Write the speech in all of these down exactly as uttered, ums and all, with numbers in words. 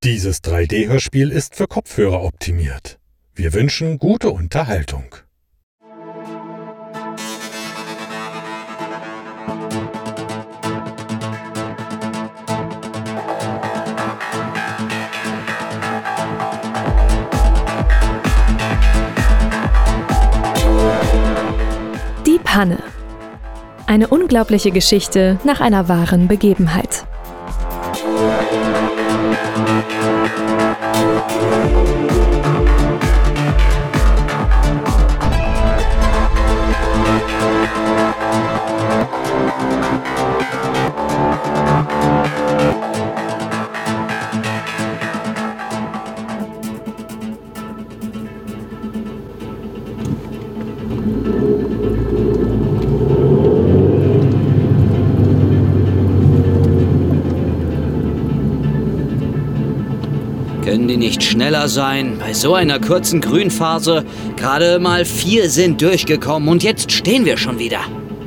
Dieses drei D-Hörspiel ist für Kopfhörer optimiert. Wir wünschen gute Unterhaltung. Die Panne. Eine unglaubliche Geschichte nach einer wahren Begebenheit. Können die nicht schneller sein? Bei so einer kurzen Grünphase, gerade mal vier sind durchgekommen und jetzt stehen wir schon wieder.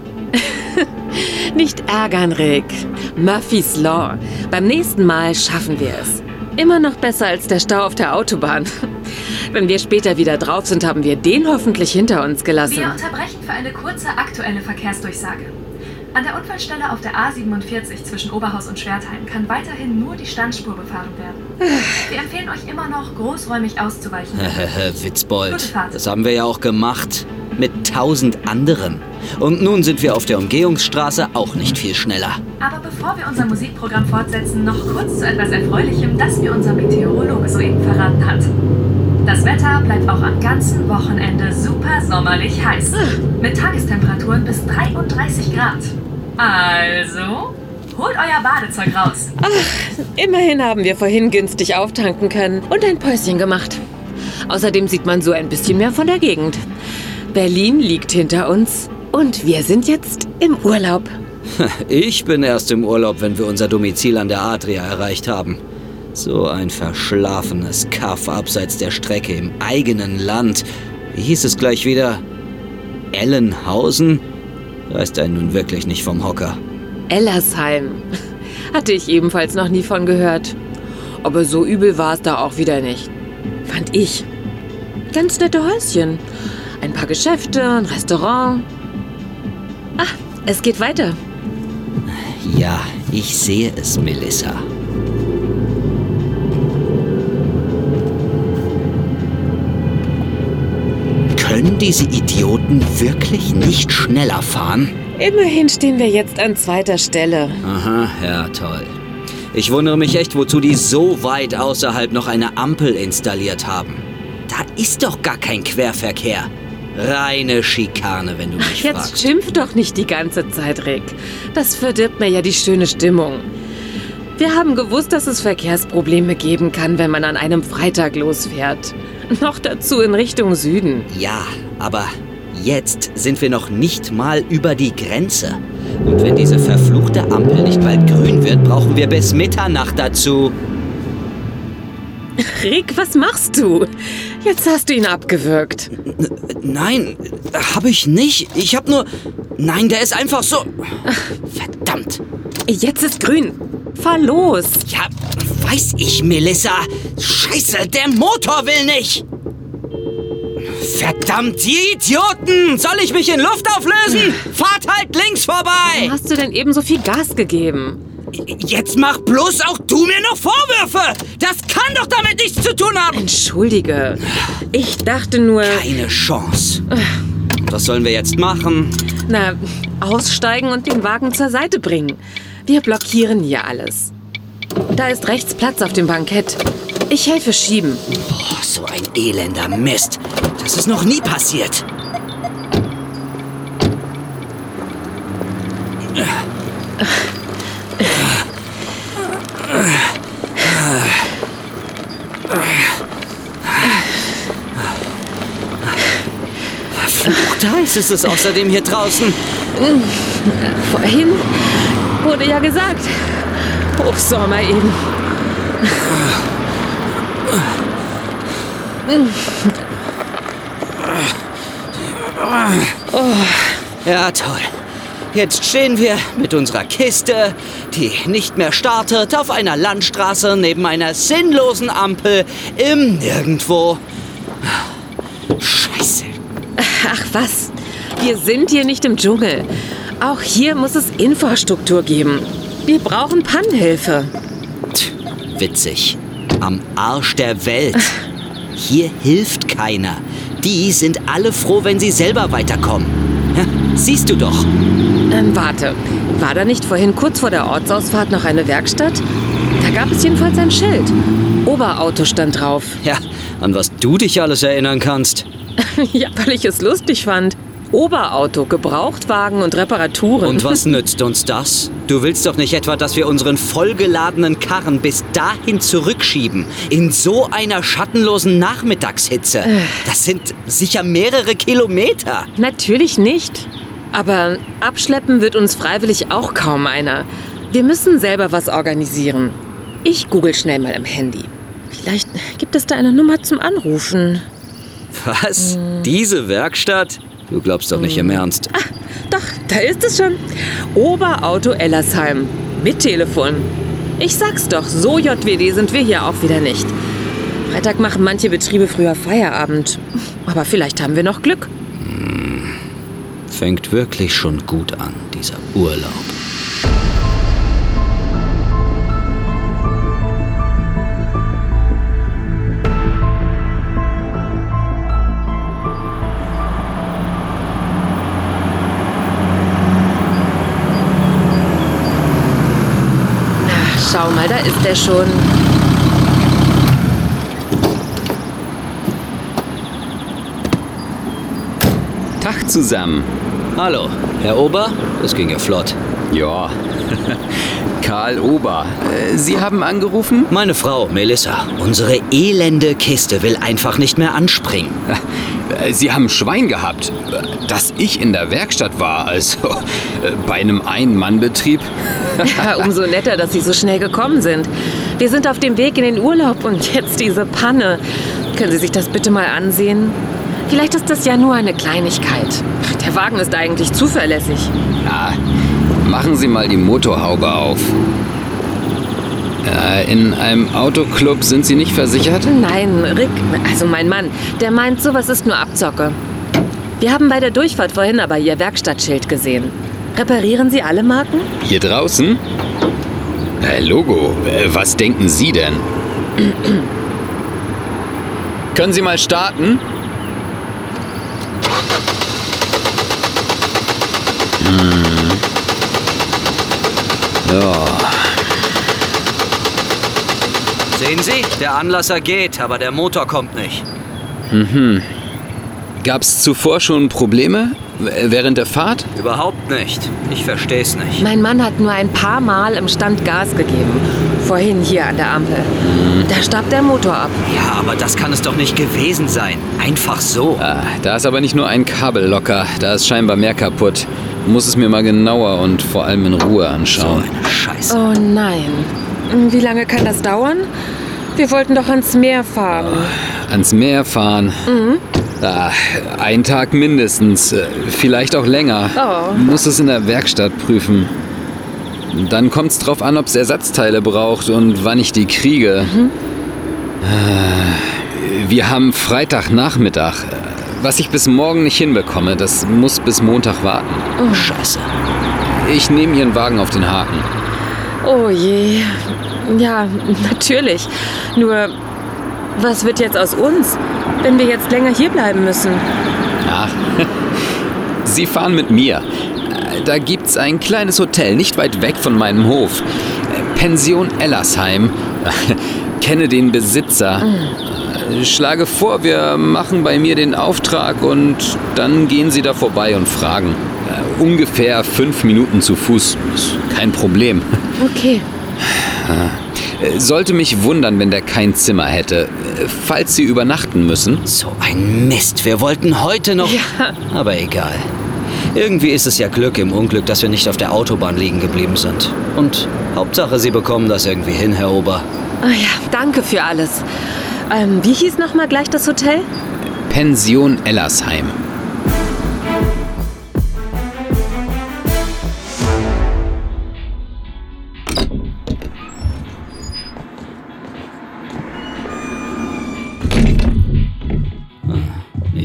Nicht ärgern, Rick. Murphy's Law. Beim nächsten Mal schaffen wir es. Immer noch besser als der Stau auf der Autobahn. Wenn wir später wieder drauf sind, haben wir den hoffentlich hinter uns gelassen. Wir unterbrechen für eine kurze aktuelle Verkehrsdurchsage. An der Unfallstelle auf der A siebenundvierzig zwischen Oberhaus und Schwertheim kann weiterhin nur die Standspur befahren werden. Wir empfehlen euch immer noch, großräumig auszuweichen. Witzbold, das haben wir ja auch gemacht. Mit tausend anderen. Und nun sind wir auf der Umgehungsstraße auch nicht viel schneller. Aber bevor wir unser Musikprogramm fortsetzen, noch kurz zu etwas Erfreulichem, das mir unser Meteorologe soeben verraten hat. Das Wetter bleibt auch am ganzen Wochenende super sommerlich heiß. Mit Tagestemperaturen bis dreiunddreißig Grad. Also, holt euer Badezeug raus. Ach, immerhin haben wir vorhin günstig auftanken können und ein Päuschen gemacht. Außerdem sieht man so ein bisschen mehr von der Gegend. Berlin liegt hinter uns und wir sind jetzt im Urlaub. Ich bin erst im Urlaub, wenn wir unser Domizil an der Adria erreicht haben. So ein verschlafenes Kaff abseits der Strecke im eigenen Land. Wie hieß es gleich wieder? Ellenhausen? Reißt einen nun wirklich nicht vom Hocker. Ellersheim. Hatte ich ebenfalls noch nie von gehört. Aber so übel war es da auch wieder nicht. Fand ich. Ganz nette Häuschen. Ein paar Geschäfte, ein Restaurant. Ah, es geht weiter. Ja, ich sehe es, Melissa. Können diese Idioten wirklich nicht schneller fahren? Immerhin stehen wir jetzt an zweiter Stelle. Aha, ja, toll. Ich wundere mich echt, wozu die so weit außerhalb noch eine Ampel installiert haben. Da ist doch gar kein Querverkehr. Reine Schikane, wenn du mich Ach, jetzt fragst. Jetzt schimpf doch nicht die ganze Zeit, Rick. Das verdirbt mir ja die schöne Stimmung. Wir haben gewusst, dass es Verkehrsprobleme geben kann, wenn man an einem Freitag losfährt. Noch dazu in Richtung Süden. Ja, aber jetzt sind wir noch nicht mal über die Grenze. Und wenn diese verfluchte Ampel nicht bald grün wird, brauchen wir bis Mitternacht dazu. Rick, was machst du? Jetzt hast du ihn abgewürgt. Nein, habe ich nicht. Ich habe nur... Nein, der ist einfach so... Verdammt. Jetzt ist grün. Fahr los. Ja, weiß ich, Melissa. Scheiße, der Motor will nicht. Verdammt, die Idioten! Soll ich mich in Luft auflösen? Fahrt halt links vorbei! Warum hast du denn eben so viel Gas gegeben? Jetzt mach bloß auch du mir noch Vorwürfe! Das kann doch damit nichts zu tun haben! Entschuldige. Ich dachte nur... Keine Chance. Was sollen wir jetzt machen? Na, aussteigen und den Wagen zur Seite bringen. Wir blockieren hier alles. Da ist rechts Platz auf dem Bankett. Ich helfe schieben. Oh, so ein elender Mist. Das ist noch nie passiert. Verflucht heiß ist es außerdem hier draußen. Vorhin wurde ja gesagt, Hochsommer eben. Oh. Ja, toll. Jetzt stehen wir mit unserer Kiste, die nicht mehr startet, auf einer Landstraße neben einer sinnlosen Ampel im Nirgendwo. Scheiße. Ach was, wir sind hier nicht im Dschungel. Auch hier muss es Infrastruktur geben. Wir brauchen Pannenhilfe. Tch, witzig. Am Arsch der Welt. Hier hilft keiner. Die sind alle froh, wenn sie selber weiterkommen. Ja, siehst du doch. Ähm, warte, war da nicht vorhin kurz vor der Ortsausfahrt noch eine Werkstatt? Da gab es jedenfalls ein Schild. Oberauto stand drauf. Ja, an was du dich alles erinnern kannst. Ja, weil ich es lustig fand. Oberauto, Gebrauchtwagen und Reparaturen. Und was nützt uns das? Du willst doch nicht etwa, dass wir unseren vollgeladenen Karren bis dahin zurückschieben. In so einer schattenlosen Nachmittagshitze. Das sind sicher mehrere Kilometer. Natürlich nicht. Aber abschleppen wird uns freiwillig auch kaum einer. Wir müssen selber was organisieren. Ich google schnell mal im Handy. Vielleicht gibt es da eine Nummer zum Anrufen. Was? Hm. Diese Werkstatt? Du glaubst doch nicht im Ernst. Ah, doch, da ist es schon. Oberauto Ellersheim. Mit Telefon. Ich sag's doch, so J W D sind wir hier auch wieder nicht. Freitag machen manche Betriebe früher Feierabend. Aber vielleicht haben wir noch Glück. Hm. Fängt wirklich schon gut an, dieser Urlaub. Schau mal, da ist er schon. Tag zusammen. Hallo, Herr Ober? Das ging ja flott. Ja, Karl Ober. Äh, Sie haben angerufen? Meine Frau, Melissa. Unsere elende Kiste will einfach nicht mehr anspringen. Sie haben Schwein gehabt, dass ich in der Werkstatt war, also bei einem Ein-Mann-Betrieb. Ja, umso netter, dass Sie so schnell gekommen sind. Wir sind auf dem Weg in den Urlaub und jetzt diese Panne. Können Sie sich das bitte mal ansehen? Vielleicht ist das ja nur eine Kleinigkeit. Der Wagen ist eigentlich zuverlässig. Ja, machen Sie mal die Motorhaube auf. Äh, in einem Autoclub sind Sie nicht versichert? Nein, Rick, also mein Mann, der meint, sowas ist nur Abzocke. Wir haben bei der Durchfahrt vorhin aber Ihr Werkstattschild gesehen. Reparieren Sie alle Marken? Hier draußen? Äh, Logo, äh, was denken Sie denn? Können Sie mal starten? Hm. Ja. Sehen Sie, der Anlasser geht, aber der Motor kommt nicht. Mhm. Gab's zuvor schon Probleme während der Fahrt? Überhaupt nicht. Ich versteh's nicht. Mein Mann hat nur ein paar Mal im Stand Gas gegeben. Vorhin hier an der Ampel. Mhm. Da starb der Motor ab. Ja, aber das kann es doch nicht gewesen sein. Einfach so. Ah, da ist aber nicht nur ein Kabel locker. Da ist scheinbar mehr kaputt. Muss es mir mal genauer und vor allem in Ruhe anschauen. So eine Scheiße. Oh nein. Wie lange kann das dauern? Wir wollten doch ans Meer fahren. Oh, ans Meer fahren? Mhm. Ah, ein Tag mindestens. Vielleicht auch länger. Oh. Muss es in der Werkstatt prüfen. Dann kommt es drauf an, ob es Ersatzteile braucht und wann ich die kriege. Mhm. Wir haben Freitagnachmittag. Was ich bis morgen nicht hinbekomme, das muss bis Montag warten. Oh, Scheiße. Ich nehme Ihren Wagen auf den Haken. Oh je. Ja, natürlich. Nur, was wird jetzt aus uns, wenn wir jetzt länger hier bleiben müssen? Ach, Sie fahren mit mir. Da gibt's ein kleines Hotel, nicht weit weg von meinem Hof. Pension Ellersheim. Kenne den Besitzer. Mhm. Schlage vor, wir machen bei mir den Auftrag und dann gehen Sie da vorbei und fragen. Ungefähr fünf Minuten zu Fuß. Ist kein Problem. Okay. Sollte mich wundern, wenn der kein Zimmer hätte. Falls Sie übernachten müssen. So ein Mist. Wir wollten heute noch... Ja. Aber egal. Irgendwie ist es ja Glück im Unglück, dass wir nicht auf der Autobahn liegen geblieben sind. Und Hauptsache, Sie bekommen das irgendwie hin, Herr Ober. Oh ja, danke für alles. Ähm, wie hieß nochmal gleich das Hotel? Pension Ellersheim.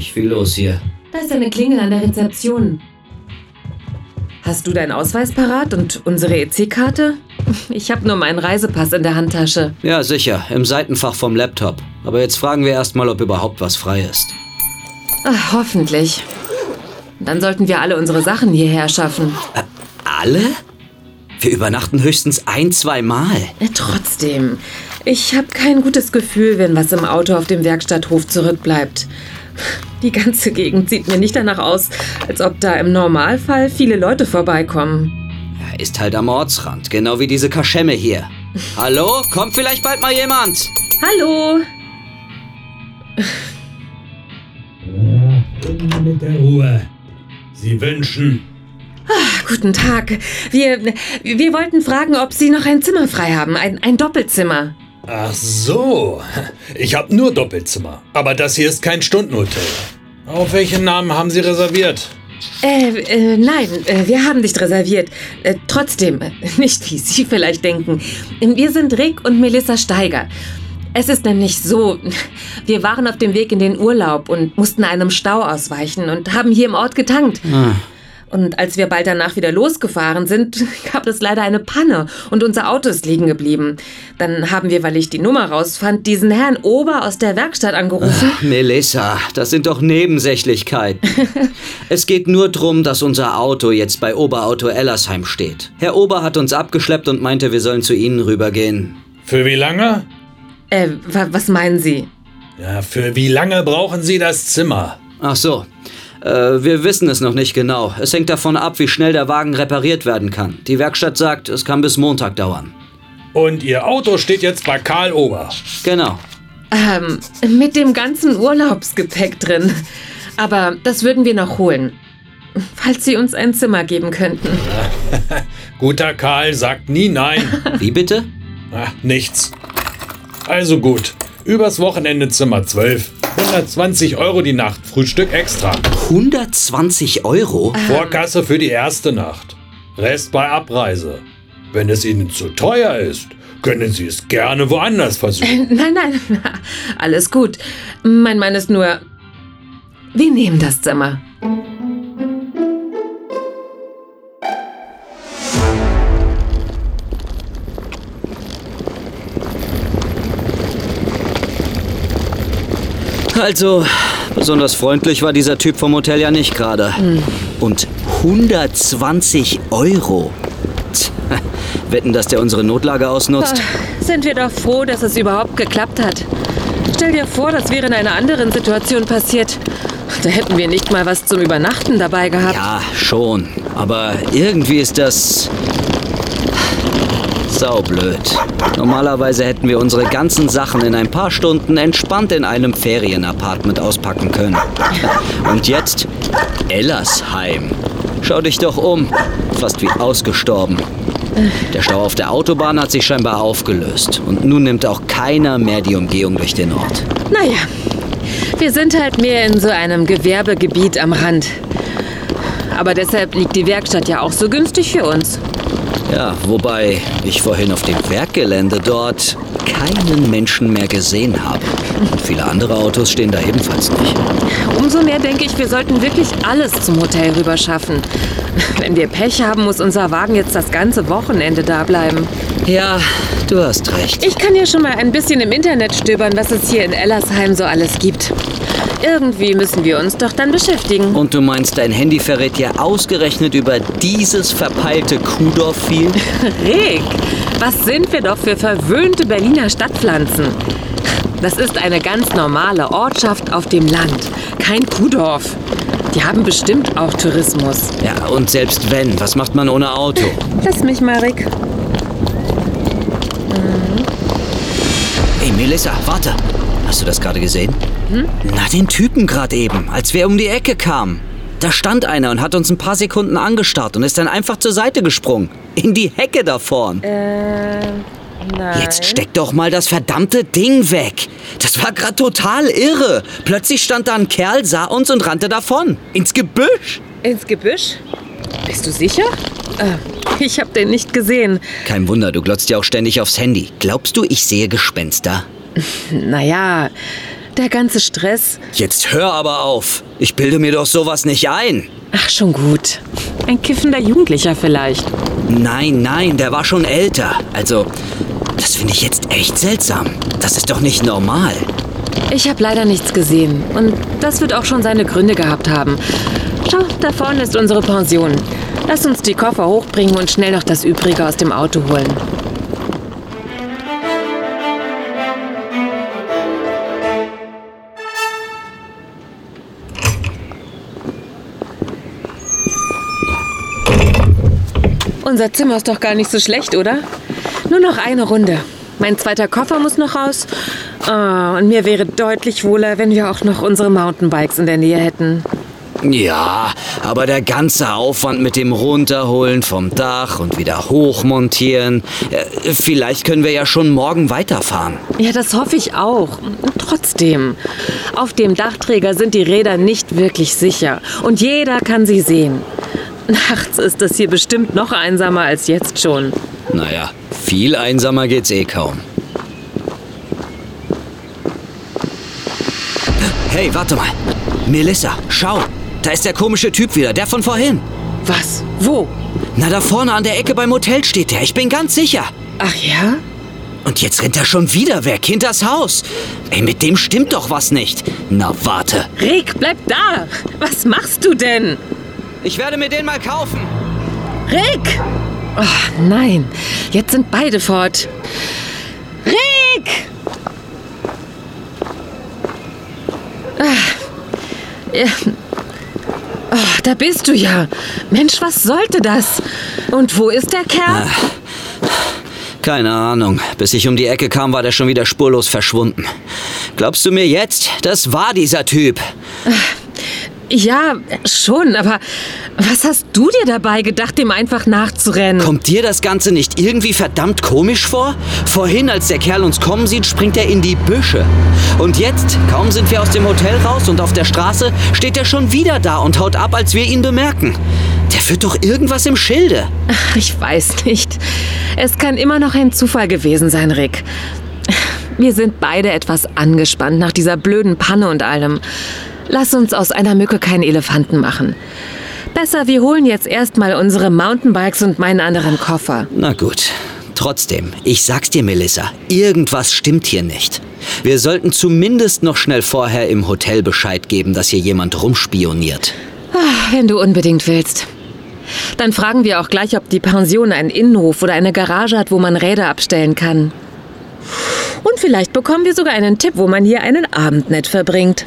nicht viel los hier. Da ist eine Klingel an der Rezeption. Hast du deinen Ausweis parat und unsere E C-Karte? Ich habe nur meinen Reisepass in der Handtasche. Ja, sicher, im Seitenfach vom Laptop. Aber jetzt fragen wir erst mal, ob überhaupt was frei ist. Ach, hoffentlich. Dann sollten wir alle unsere Sachen hierher schaffen. Äh, alle? Wir übernachten höchstens ein, zwei Mal. Äh, trotzdem, ich habe kein gutes Gefühl, wenn was im Auto auf dem Werkstatthof zurückbleibt. Die ganze Gegend sieht mir nicht danach aus, als ob da im Normalfall viele Leute vorbeikommen. Ja, ist halt am Ortsrand, genau wie diese Kaschemme hier. Hallo? Kommt vielleicht bald mal jemand? Hallo? Ja, mit der Ruhe. Sie wünschen... Ach, guten Tag. Wir, wir wollten fragen, ob Sie noch ein Zimmer frei haben, ein, ein Doppelzimmer. Ach so, ich habe nur Doppelzimmer. Aber das hier ist kein Stundenhotel. Auf welchen Namen haben Sie reserviert? Äh, äh, nein, äh, wir haben nicht reserviert. Äh, trotzdem, äh, nicht wie Sie vielleicht denken. Wir sind Rick und Melissa Steiger. Es ist nämlich so, wir waren auf dem Weg in den Urlaub und mussten einem Stau ausweichen und haben hier im Ort getankt. Ah. Und als wir bald danach wieder losgefahren sind, gab es leider eine Panne und unser Auto ist liegen geblieben. Dann haben wir, weil ich die Nummer rausfand, diesen Herrn Ober aus der Werkstatt angerufen. Ach, Melissa, das sind doch Nebensächlichkeiten. Es geht nur darum, dass unser Auto jetzt bei Oberauto Ellersheim steht. Herr Ober hat uns abgeschleppt und meinte, wir sollen zu Ihnen rübergehen. Für wie lange? Äh, wa- was meinen Sie? Ja, für wie lange brauchen Sie das Zimmer? Ach so. Wir wissen es noch nicht genau. Es hängt davon ab, wie schnell der Wagen repariert werden kann. Die Werkstatt sagt, es kann bis Montag dauern. Und Ihr Auto steht jetzt bei Karl Ober? Genau. Ähm, mit dem ganzen Urlaubsgepäck drin. Aber das würden wir noch holen. Falls Sie uns ein Zimmer geben könnten. Guter Karl sagt nie nein. Wie bitte? Ach, nichts. Also gut. Übers Wochenende Zimmer zwölf. hundertzwanzig Euro die Nacht, Frühstück extra. hundertzwanzig Euro? Vorkasse für die erste Nacht. Rest bei Abreise. Wenn es Ihnen zu teuer ist, können Sie es gerne woanders versuchen. Äh, nein, nein, alles gut. Mein Mann ist nur... Wir nehmen das Zimmer. Also, besonders freundlich war dieser Typ vom Hotel ja nicht gerade. Hm. Und hundertzwanzig Euro. Tja, wetten, dass der unsere Notlage ausnutzt? Oh, sind wir doch froh, dass es überhaupt geklappt hat. Stell dir vor, das wäre in einer anderen Situation passiert. Da hätten wir nicht mal was zum Übernachten dabei gehabt. Ja, schon. Aber irgendwie ist das... saublöd. Normalerweise hätten wir unsere ganzen Sachen in ein paar Stunden entspannt in einem Ferienapartment auspacken können. Und jetzt Ellersheim. Schau dich doch um. Fast wie ausgestorben. Der Stau auf der Autobahn hat sich scheinbar aufgelöst. Und nun nimmt auch keiner mehr die Umgehung durch den Ort. Naja, wir sind halt mehr in so einem Gewerbegebiet am Rand. Aber deshalb liegt die Werkstatt ja auch so günstig für uns. Ja, wobei ich vorhin auf dem Werkgelände dort keinen Menschen mehr gesehen habe. Und viele andere Autos stehen da ebenfalls nicht. Umso mehr denke ich, wir sollten wirklich alles zum Hotel rüber schaffen. Wenn wir Pech haben, muss unser Wagen jetzt das ganze Wochenende da bleiben. Ja, du hast recht. Ich kann ja schon mal ein bisschen im Internet stöbern, was es hier in Ellersheim so alles gibt. Irgendwie müssen wir uns doch dann beschäftigen. Und du meinst, dein Handy verrät dir ausgerechnet über dieses verpeilte Kuhdorf viel? Rick, was sind wir doch für verwöhnte Berliner Stadtpflanzen? Das ist eine ganz normale Ortschaft auf dem Land, kein Kuhdorf. Die haben bestimmt auch Tourismus. Ja, und selbst wenn, was macht man ohne Auto? Lass mich mal, Rick. Hey, Melissa, warte. Hast du das gerade gesehen? Hm? Na, den Typen gerade eben, als wir um die Ecke kamen. Da stand einer und hat uns ein paar Sekunden angestarrt und ist dann einfach zur Seite gesprungen. In die Hecke da vorn. Äh, nein. Jetzt steck doch mal das verdammte Ding weg. Das war gerade total irre. Plötzlich stand da ein Kerl, sah uns und rannte davon. Ins Gebüsch. Ins Gebüsch? Bist du sicher? Äh, ich hab den nicht gesehen. Kein Wunder, du glotzt ja auch ständig aufs Handy. Glaubst du, ich sehe Gespenster? Naja, Der ganze Stress. Jetzt hör aber auf. Ich bilde mir doch sowas nicht ein. Ach, schon gut. Ein kiffender Jugendlicher vielleicht. Nein, nein, der war schon älter. Also, das finde ich jetzt echt seltsam. Das ist doch nicht normal. Ich habe leider nichts gesehen. Und das wird auch schon seine Gründe gehabt haben. Schau, da vorne ist unsere Pension. Lass uns die Koffer hochbringen und schnell noch das Übrige aus dem Auto holen. Unser Zimmer ist doch gar nicht so schlecht, oder? Nur noch eine Runde. Mein zweiter Koffer muss noch raus. Oh, und mir wäre deutlich wohler, wenn wir auch noch unsere Mountainbikes in der Nähe hätten. Ja, aber der ganze Aufwand mit dem Runterholen vom Dach und wieder hochmontieren. Äh, vielleicht können wir ja schon morgen weiterfahren. Ja, das hoffe ich auch. Trotzdem, auf dem Dachträger sind die Räder nicht wirklich sicher. Und jeder kann sie sehen. Nachts ist das hier bestimmt noch einsamer als jetzt schon. Naja, viel einsamer geht's eh kaum. Hey, warte mal. Melissa, schau. Da ist der komische Typ wieder, der von vorhin. Was? Wo? Na, da vorne an der Ecke beim Hotel steht der. Ich bin ganz sicher. Ach ja? Und jetzt rennt er schon wieder weg, hinters Haus. Ey, mit dem stimmt doch was nicht. Na, warte. Rick, bleib da. Was machst du denn? Ich werde mir den mal kaufen. Rick! Oh, nein, jetzt sind beide fort. Rick! Ah. Ja. Oh, da bist du ja. Mensch, was sollte das? Und wo ist der Kerl? Ah. Keine Ahnung. Bis ich um die Ecke kam, war der schon wieder spurlos verschwunden. Glaubst du mir jetzt, das war dieser Typ? Ja, schon, aber was hast du dir dabei gedacht, dem einfach nachzurennen? Kommt dir das Ganze nicht irgendwie verdammt komisch vor? Vorhin, als der Kerl uns kommen sieht, springt er in die Büsche. Und jetzt, kaum sind wir aus dem Hotel raus und auf der Straße, steht er schon wieder da und haut ab, als wir ihn bemerken. Der führt doch irgendwas im Schilde. Ach, ich weiß nicht. Es kann immer noch ein Zufall gewesen sein, Rick. Wir sind beide etwas angespannt nach dieser blöden Panne und allem. Lass uns aus einer Mücke keinen Elefanten machen. Besser, wir holen jetzt erstmal unsere Mountainbikes und meinen anderen Koffer. Na gut. Trotzdem, ich sag's dir, Melissa, irgendwas stimmt hier nicht. Wir sollten zumindest noch schnell vorher im Hotel Bescheid geben, dass hier jemand rumspioniert. Ach, wenn du unbedingt willst. Dann fragen wir auch gleich, ob die Pension einen Innenhof oder eine Garage hat, wo man Räder abstellen kann. Und vielleicht bekommen wir sogar einen Tipp, wo man hier einen Abend nett verbringt.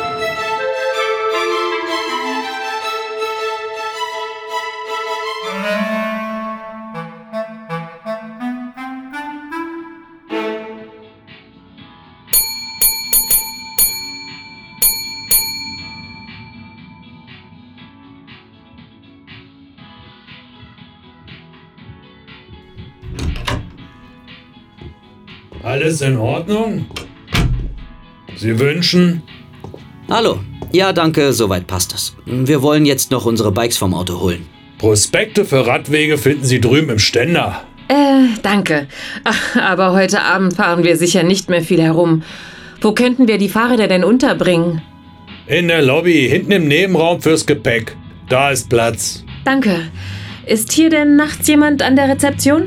Alles in Ordnung? Sie wünschen? Hallo. Ja, danke, soweit passt es. Wir wollen jetzt noch unsere Bikes vom Auto holen. Prospekte für Radwege finden Sie drüben im Ständer. Äh, danke. Ach, aber heute Abend fahren wir sicher nicht mehr viel herum. Wo könnten wir die Fahrräder denn unterbringen? In der Lobby, hinten im Nebenraum fürs Gepäck. Da ist Platz. Danke. Ist hier denn nachts jemand an der Rezeption?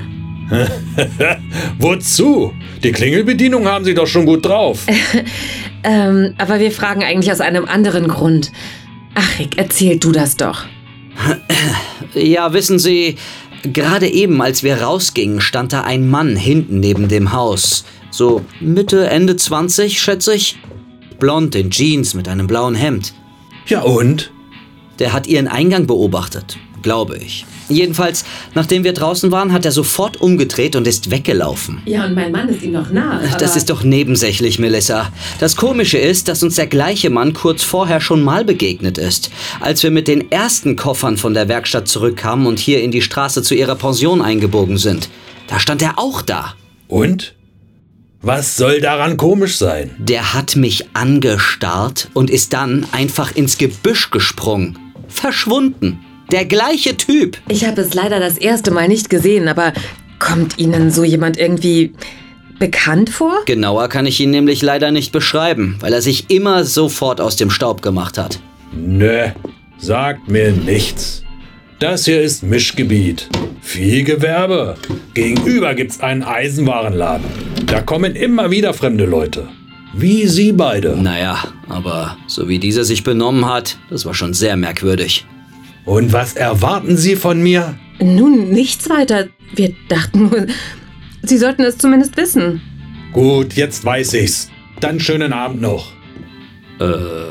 Wozu? Die Klingelbedienung haben Sie doch schon gut drauf. ähm, aber wir fragen eigentlich aus einem anderen Grund. Ach, Rick, erzähl du das doch. Ja, wissen Sie, gerade eben, als wir rausgingen, stand da ein Mann hinten neben dem Haus. So Mitte, Ende zwanzig, schätze ich. Blond in Jeans mit einem blauen Hemd. Ja und? Der hat Ihren Eingang beobachtet, glaube ich. Jedenfalls, nachdem wir draußen waren, hat er sofort umgedreht und ist weggelaufen. Ja, und mein Mann ist ihm noch nah. Das ist doch nebensächlich, Melissa. Das Komische ist, dass uns der gleiche Mann kurz vorher schon mal begegnet ist. Als wir mit den ersten Koffern von der Werkstatt zurückkamen und hier in die Straße zu ihrer Pension eingebogen sind. Da stand er auch da. Und? Was soll daran komisch sein? Der hat mich angestarrt und ist dann einfach ins Gebüsch gesprungen. Verschwunden. Der gleiche Typ. Ich habe es leider das erste Mal nicht gesehen, aber kommt Ihnen so jemand irgendwie bekannt vor? Genauer kann ich ihn nämlich leider nicht beschreiben, weil er sich immer sofort aus dem Staub gemacht hat. Nö, sagt mir nichts. Das hier ist Mischgebiet. Viel Gewerbe. Gegenüber gibt's einen Eisenwarenladen. Da kommen immer wieder fremde Leute. Wie Sie beide. Naja, aber so wie dieser sich benommen hat, das war schon sehr merkwürdig. Und was erwarten Sie von mir? Nun, nichts weiter. Wir dachten nur, Sie sollten es zumindest wissen. Gut, jetzt weiß ich's. Dann schönen Abend noch. Äh.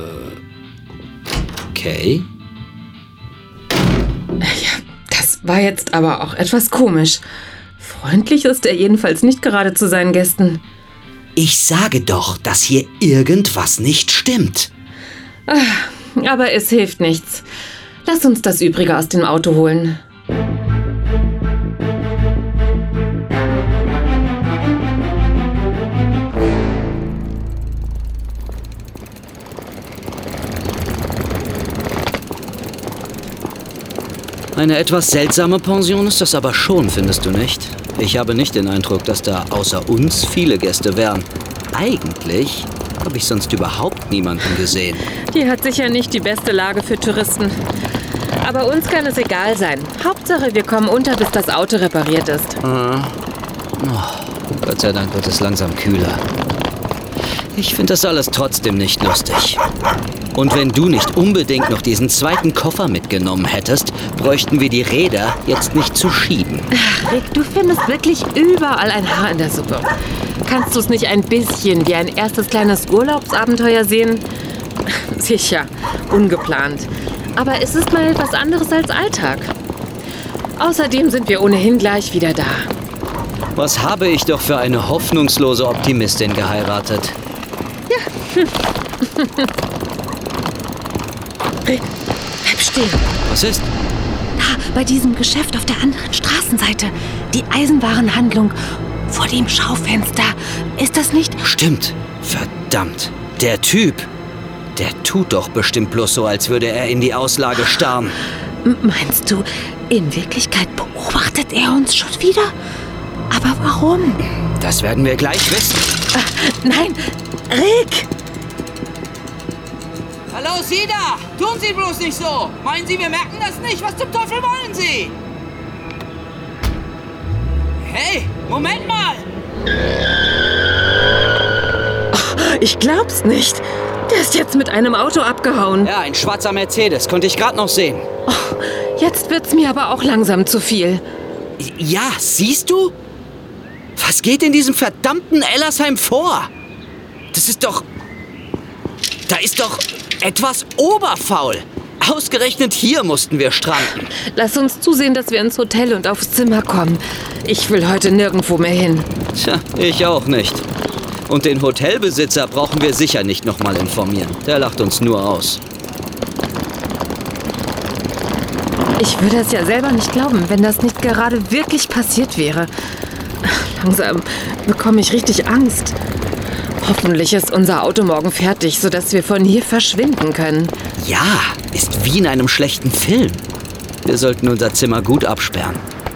Okay. Ja, das war jetzt aber auch etwas komisch. Freundlich ist er jedenfalls nicht gerade zu seinen Gästen. Ich sage doch, dass hier irgendwas nicht stimmt. Ach, aber es hilft nichts. Lass uns das Übrige aus dem Auto holen. Eine etwas seltsame Pension ist das aber schon, findest du nicht? Ich habe nicht den Eindruck, dass da außer uns viele Gäste wären. Eigentlich habe ich sonst überhaupt niemanden gesehen. Hier hat sicher nicht die beste Lage für Touristen. Aber uns kann es egal sein. Hauptsache, wir kommen unter, bis das Auto repariert ist. Ah. Oh, Gott sei Dank wird es langsam kühler. Ich finde das alles trotzdem nicht lustig. Und wenn du nicht unbedingt noch diesen zweiten Koffer mitgenommen hättest, bräuchten wir die Räder jetzt nicht zu schieben. Ach, Rick, du findest wirklich überall ein Haar in der Suppe. Kannst du es nicht ein bisschen wie ein erstes kleines Urlaubsabenteuer sehen? Sicher, ungeplant. Aber es ist mal etwas anderes als Alltag. Außerdem sind wir ohnehin gleich wieder da. Was habe ich doch für eine hoffnungslose Optimistin geheiratet? Ja. Rick, bleib stehen. Was ist? Da, bei diesem Geschäft auf der anderen Straßenseite. Die Eisenwarenhandlung vor dem Schaufenster. Ist das nicht? Stimmt. Verdammt. Der Typ. Der tut doch bestimmt bloß so, als würde er in die Auslage starren. M- meinst du, in Wirklichkeit beobachtet er uns schon wieder? Aber warum? Das werden wir gleich wissen. Äh, nein, Rick! Hallo, Sie da! Tun Sie bloß nicht so! Meinen Sie, wir merken das nicht? Was zum Teufel wollen Sie? Hey, Moment mal! Ich glaub's nicht. Der ist jetzt mit einem Auto abgehauen. Ja, ein schwarzer Mercedes. Konnte ich gerade noch sehen. Oh, jetzt wird's mir aber auch langsam zu viel. Ja, siehst du? Was geht in diesem verdammten Ellersheim vor? Das ist doch... Da ist doch etwas oberfaul. Ausgerechnet hier mussten wir stranden. Lass uns zusehen, dass wir ins Hotel und aufs Zimmer kommen. Ich will heute nirgendwo mehr hin. Tja, ich auch nicht. Und den Hotelbesitzer brauchen wir sicher nicht nochmal informieren. Der lacht uns nur aus. Ich würde es ja selber nicht glauben, wenn das nicht gerade wirklich passiert wäre. Langsam bekomme ich richtig Angst. Hoffentlich ist unser Auto morgen fertig, sodass wir von hier verschwinden können. Ja, ist wie in einem schlechten Film. Wir sollten unser Zimmer gut absperren.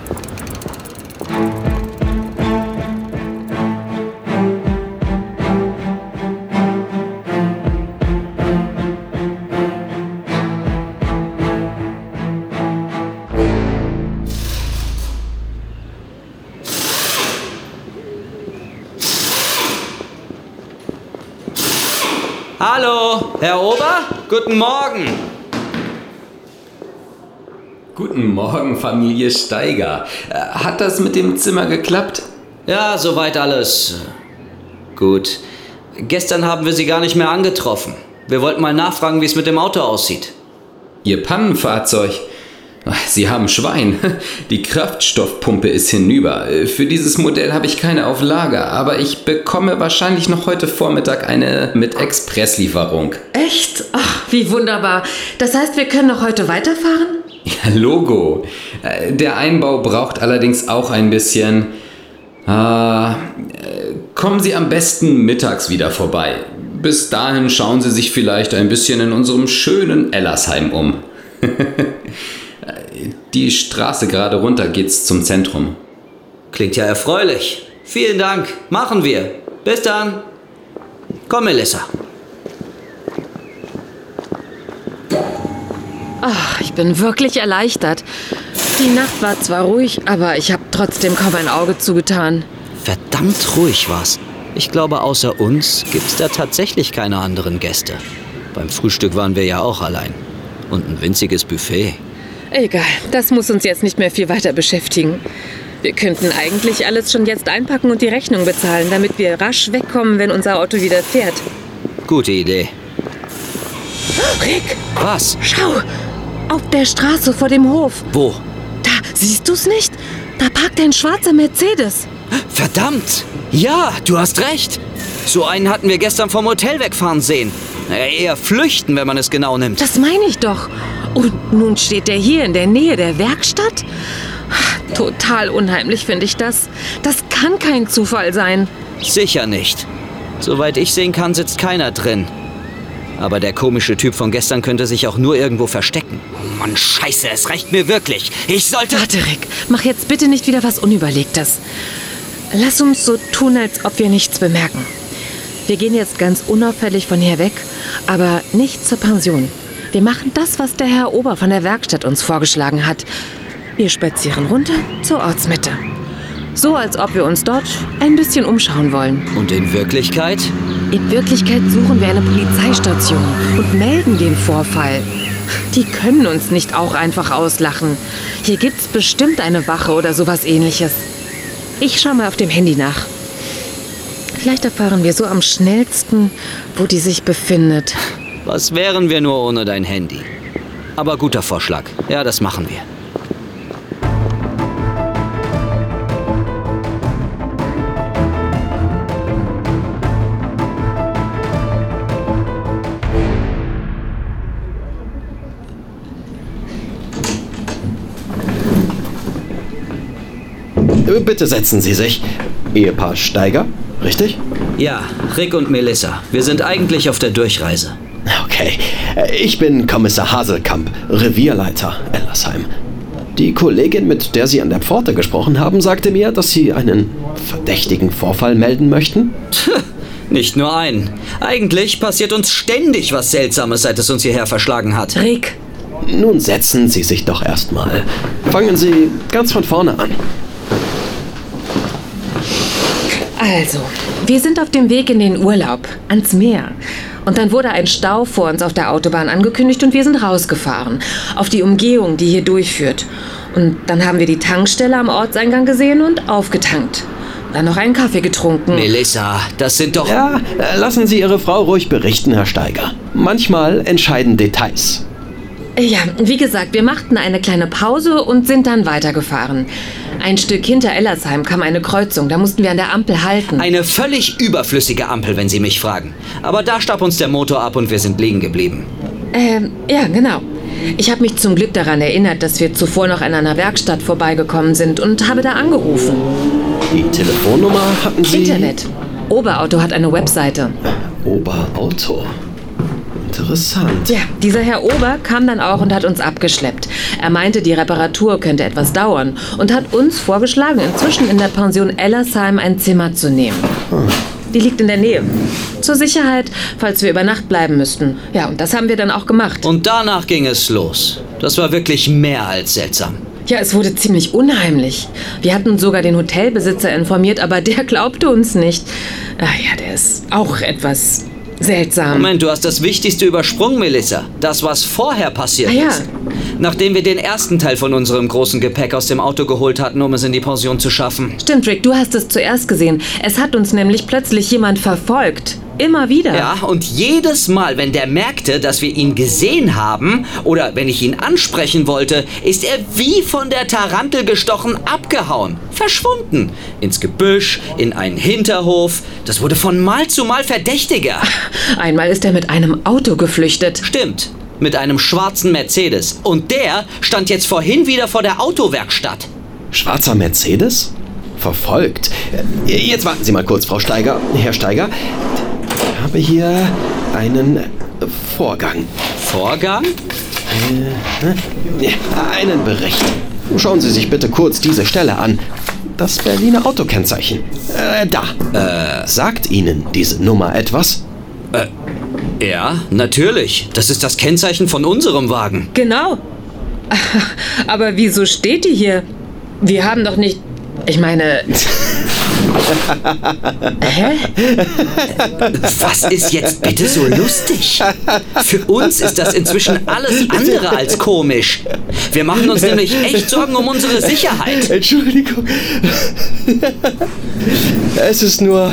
Hallo, Herr Ober, guten Morgen. Guten Morgen, Familie Steiger. Äh, Hat das mit dem Zimmer geklappt? Ja, soweit alles. Gut. Gestern haben wir Sie gar nicht mehr angetroffen. Wir wollten mal nachfragen, wie es mit dem Auto aussieht. Ihr Pannenfahrzeug? Sie haben Schwein. Die Kraftstoffpumpe ist hinüber. Für dieses Modell habe ich keine auf Lager, aber ich bekomme wahrscheinlich noch heute Vormittag eine mit Expresslieferung. Echt? Ach, wie wunderbar. Das heißt, wir können noch heute weiterfahren? Ja, Logo. Der Einbau braucht allerdings auch ein bisschen... Ah, kommen Sie am besten mittags wieder vorbei. Bis dahin schauen Sie sich vielleicht ein bisschen in unserem schönen Ellersheim um. Die Straße gerade runter geht's zum Zentrum. Klingt ja erfreulich. Vielen Dank. Machen wir. Bis dann. Komm, Melissa. Ach, ich bin wirklich erleichtert. Die Nacht war zwar ruhig, aber ich habe trotzdem kaum ein Auge zugetan. Verdammt ruhig war's. Ich glaube, außer uns gibt's da tatsächlich keine anderen Gäste. Beim Frühstück waren wir ja auch allein. Und ein winziges Buffet. Egal, das muss uns jetzt nicht mehr viel weiter beschäftigen. Wir könnten eigentlich alles schon jetzt einpacken und die Rechnung bezahlen, damit wir rasch wegkommen, wenn unser Auto wieder fährt. Gute Idee. Rick! Was? Schau! Auf der Straße vor dem Hof. Wo? Da, siehst du's nicht? Da parkt ein schwarzer Mercedes. Verdammt! Ja, du hast recht. So einen hatten wir gestern vom Hotel wegfahren sehen. Naja, eher flüchten, wenn man es genau nimmt. Das meine ich doch. Und nun steht der hier in der Nähe der Werkstatt? Total unheimlich finde ich das. Das kann kein Zufall sein. Sicher nicht. Soweit ich sehen kann, sitzt keiner drin. Aber der komische Typ von gestern könnte sich auch nur irgendwo verstecken. Oh Mann, scheiße, es reicht mir wirklich. Ich sollte... Warte, Rick. Mach jetzt bitte nicht wieder was Unüberlegtes. Lass uns so tun, als ob wir nichts bemerken. Wir gehen jetzt ganz unauffällig von hier weg, aber nicht zur Pension. Wir machen das, was der Herr Ober von der Werkstatt uns vorgeschlagen hat. Wir spazieren runter zur Ortsmitte. So, als ob wir uns dort ein bisschen umschauen wollen. Und in Wirklichkeit? In Wirklichkeit suchen wir eine Polizeistation und melden den Vorfall. Die können uns nicht auch einfach auslachen. Hier gibt's bestimmt eine Wache oder sowas Ähnliches. Ich schaue mal auf dem Handy nach. Vielleicht erfahren wir so am schnellsten, wo die sich befindet. Was wären wir nur ohne dein Handy? Aber guter Vorschlag. Ja, das machen wir. Bitte setzen Sie sich. Ehepaar Steiger, richtig? Ja, Rick und Melissa. Wir sind eigentlich auf der Durchreise. Okay. Ich bin Kommissar Haselkamp, Revierleiter Ellersheim. Die Kollegin, mit der Sie an der Pforte gesprochen haben, sagte mir, dass Sie einen verdächtigen Vorfall melden möchten. Nicht nur einen. Eigentlich passiert uns ständig was Seltsames, seit es uns hierher verschlagen hat. Rick! Nun setzen Sie sich doch erstmal. Fangen Sie ganz von vorne an. Also, wir sind auf dem Weg in den Urlaub, ans Meer. Und dann wurde ein Stau vor uns auf der Autobahn angekündigt und wir sind rausgefahren. Auf die Umgehung, die hier durchführt. Und dann haben wir die Tankstelle am Ortseingang gesehen und aufgetankt. Dann noch einen Kaffee getrunken. Melissa, das sind doch... Ja, lassen Sie Ihre Frau ruhig berichten, Herr Steiger. Manchmal entscheiden Details. Ja, wie gesagt, wir machten eine kleine Pause und sind dann weitergefahren. Ein Stück hinter Ellersheim kam eine Kreuzung, da mussten wir an der Ampel halten. Eine völlig überflüssige Ampel, wenn Sie mich fragen. Aber da starb uns der Motor ab und wir sind liegen geblieben. Ähm, ja, genau. Ich habe mich zum Glück daran erinnert, dass wir zuvor noch an einer Werkstatt vorbeigekommen sind und habe da angerufen. Die Telefonnummer hatten Sie? Internet. Oberauto hat eine Webseite. Oberauto. Interessant. Ja, dieser Herr Ober kam dann auch und hat uns abgeschleppt. Er meinte, die Reparatur könnte etwas dauern und hat uns vorgeschlagen, inzwischen in der Pension Ellersheim ein Zimmer zu nehmen. Hm. Die liegt in der Nähe. Zur Sicherheit, falls wir über Nacht bleiben müssten. Ja, und das haben wir dann auch gemacht. Und danach ging es los. Das war wirklich mehr als seltsam. Ja, es wurde ziemlich unheimlich. Wir hatten sogar den Hotelbesitzer informiert, aber der glaubte uns nicht. Ach ja, der ist auch etwas... seltsam. Moment, du hast das Wichtigste übersprungen, Melissa. Das, was vorher passiert ah, ja. ist. Nachdem wir den ersten Teil von unserem großen Gepäck aus dem Auto geholt hatten, um es in die Pension zu schaffen. Stimmt, Rick, du hast es zuerst gesehen. Es hat uns nämlich plötzlich jemand verfolgt. Immer wieder. Ja, und jedes Mal, wenn der merkte, dass wir ihn gesehen haben oder wenn ich ihn ansprechen wollte, ist er wie von der Tarantel gestochen abgehauen. Verschwunden. Ins Gebüsch, in einen Hinterhof. Das wurde von Mal zu Mal verdächtiger. Einmal ist er mit einem Auto geflüchtet. Stimmt. Mit einem schwarzen Mercedes. Und der stand jetzt vorhin wieder vor der Autowerkstatt. Schwarzer Mercedes? Verfolgt. Jetzt warten Sie mal kurz, Frau Steiger. Herr Steiger. Ich habe hier einen Vorgang. Vorgang? Äh, einen Bericht. Schauen Sie sich bitte kurz diese Stelle an. das Berliner Autokennzeichen. Äh, da. Äh. Sagt Ihnen diese Nummer etwas? Äh, ja, natürlich. Das ist das Kennzeichen von unserem Wagen. Genau. Aber wieso steht die hier? Wir haben doch nicht... Ich meine... Hä? Was ist jetzt bitte so lustig? Für uns ist das inzwischen alles andere als komisch. Wir machen uns nämlich echt Sorgen um unsere Sicherheit. Entschuldigung. Es ist nur...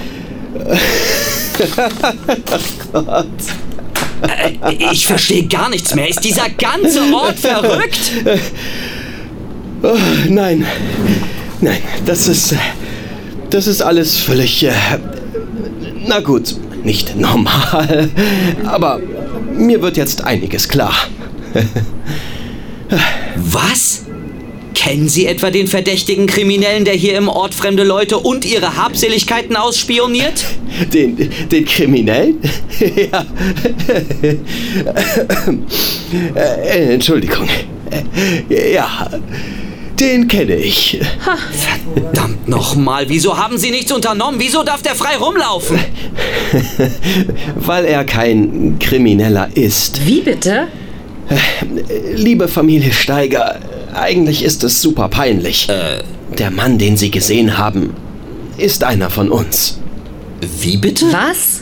Oh Gott. Ich verstehe gar nichts mehr. Ist dieser ganze Ort verrückt? Oh, nein. Nein, das ist... Das ist alles völlig... Äh, na gut, nicht normal. Aber mir wird jetzt einiges klar. Was? Kennen Sie etwa den verdächtigen Kriminellen, der hier im Ort fremde Leute und ihre Habseligkeiten ausspioniert? Den, den Kriminellen? Ja. äh, Entschuldigung. Äh, ja, den kenne ich. Ha. Verdammt nochmal, wieso haben Sie nichts unternommen? Wieso darf der frei rumlaufen? Weil er kein Krimineller ist. Wie bitte? Liebe Familie Steiger, eigentlich ist es super peinlich. Äh. Der Mann, den Sie gesehen haben, ist einer von uns. Wie bitte? Was?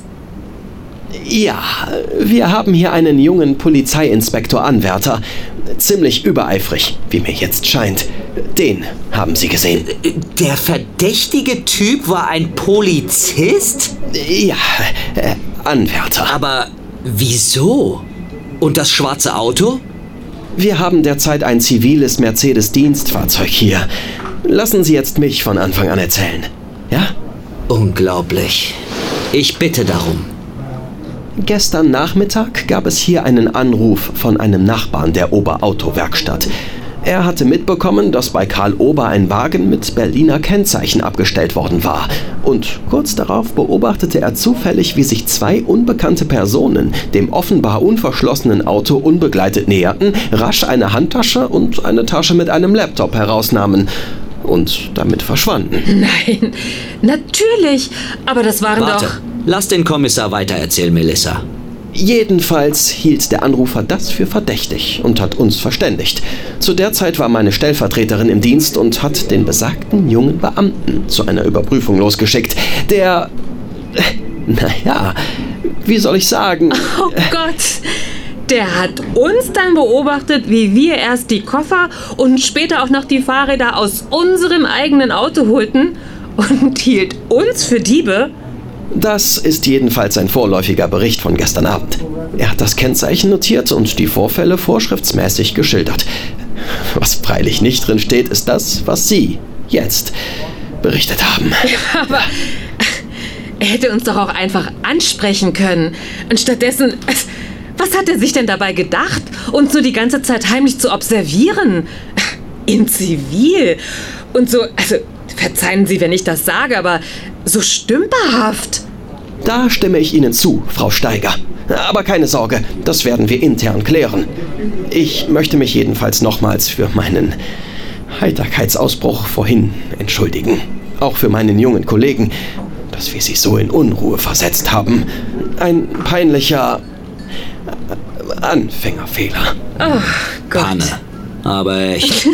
Ja, wir haben hier einen jungen Polizeiinspektor Anwärter. Ziemlich übereifrig, wie mir jetzt scheint. Den haben Sie gesehen. Der verdächtige Typ war ein Polizist? Ja, äh, Anwärter. Aber wieso? Und das schwarze Auto? Wir haben derzeit ein ziviles Mercedes-Dienstfahrzeug hier. Lassen Sie jetzt mich von Anfang an erzählen. Ja? Unglaublich. Ich bitte darum. Gestern Nachmittag gab es hier einen Anruf von einem Nachbarn der Ober-Auto-Werkstatt. Er hatte mitbekommen, dass bei Karl Ober ein Wagen mit Berliner Kennzeichen abgestellt worden war. Und kurz darauf beobachtete er zufällig, wie sich zwei unbekannte Personen dem offenbar unverschlossenen Auto unbegleitet näherten, rasch eine Handtasche und eine Tasche mit einem Laptop herausnahmen und damit verschwanden. Nein, natürlich. Aber das waren Warte, doch... lass den Kommissar weitererzählen, Melissa. Jedenfalls hielt der Anrufer das für verdächtig und hat uns verständigt. Zu der Zeit war meine Stellvertreterin im Dienst und hat den besagten jungen Beamten zu einer Überprüfung losgeschickt, der... Naja, wie soll ich sagen... Oh Gott, der hat uns dann beobachtet, wie wir erst die Koffer und später auch noch die Fahrräder aus unserem eigenen Auto holten und hielt uns für Diebe? Das ist jedenfalls ein vorläufiger Bericht von gestern Abend. Er hat das Kennzeichen notiert und die Vorfälle vorschriftsmäßig geschildert. Was freilich nicht drin steht, ist das, was Sie jetzt berichtet haben. Ja, aber er hätte uns doch auch einfach ansprechen können. Und stattdessen, was hat er sich denn dabei gedacht, uns so die ganze Zeit heimlich zu observieren? In Zivil. Und so, also, verzeihen Sie, wenn ich das sage, aber so stümperhaft. Da stimme ich Ihnen zu, Frau Steiger. Aber keine Sorge, das werden wir intern klären. Ich möchte mich jedenfalls nochmals für meinen Heiterkeitsausbruch vorhin entschuldigen. Auch für meinen jungen Kollegen, dass wir sie so in Unruhe versetzt haben. Ein peinlicher Anfängerfehler. Oh Gott. Panne. Aber echt.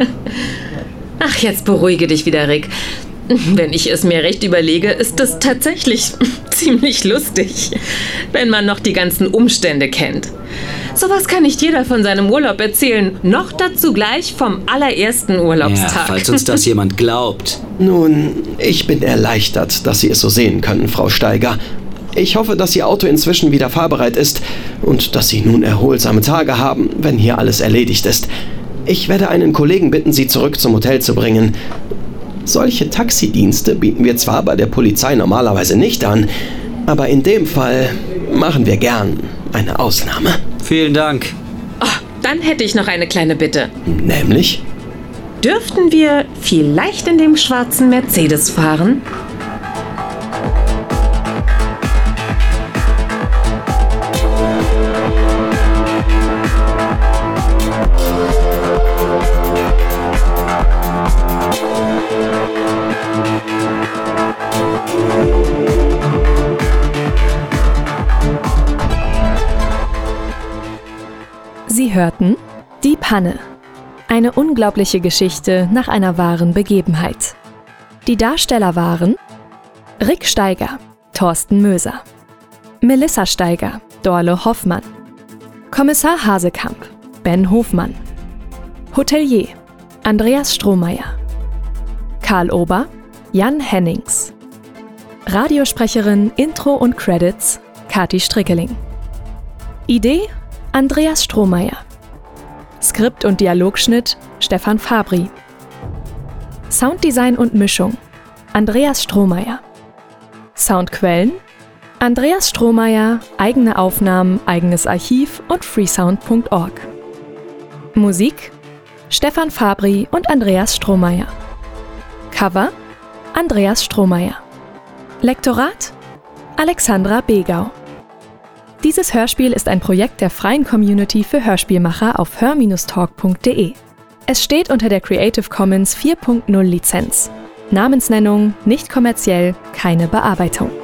Ach, jetzt beruhige dich wieder, Rick. Wenn ich es mir recht überlege, ist es tatsächlich ziemlich lustig, wenn man noch die ganzen Umstände kennt. Sowas kann nicht jeder von seinem Urlaub erzählen, noch dazu gleich vom allerersten Urlaubstag. Ja, falls uns das jemand glaubt. Nun, ich bin erleichtert, dass Sie es so sehen können, Frau Steiger. Ich hoffe, dass Ihr Auto inzwischen wieder fahrbereit ist und dass Sie nun erholsame Tage haben, wenn hier alles erledigt ist. Ich werde einen Kollegen bitten, Sie zurück zum Hotel zu bringen. Solche Taxidienste bieten wir zwar bei der Polizei normalerweise nicht an, aber in dem Fall machen wir gern eine Ausnahme. Vielen Dank. Oh, dann hätte ich noch eine kleine Bitte. Nämlich? Dürften wir vielleicht in dem schwarzen Mercedes fahren? Sie hörten Die Panne. Eine unglaubliche Geschichte nach einer wahren Begebenheit. Die Darsteller waren Rick Steiger, Thorsten Möser, Melissa Steiger, Dorle Hoffmann, Kommissar Hasekamp, Ben Hofmann, Hotelier, Andreas Strohmeier, Karl Ober, Jan Hennings, Radiosprecherin, Intro und Credits, Kati Strickeling. Idee, Andreas Strohmeier. Skript und Dialogschnitt, Stefan Fabri. Sounddesign und Mischung, Andreas Strohmeier. Soundquellen, Andreas Strohmeier, eigene Aufnahmen, eigenes Archiv und freesound punkt org. Musik, Stefan Fabri und Andreas Strohmeier. Cover, Andreas Strohmeier. Lektorat, Alexandra Begau. Dieses Hörspiel ist ein Projekt der freien Community für Hörspielmacher auf hör Bindestrich talk punkt de. Es steht unter der Creative Commons vier Punkt null Lizenz. Namensnennung, nicht kommerziell, keine Bearbeitung.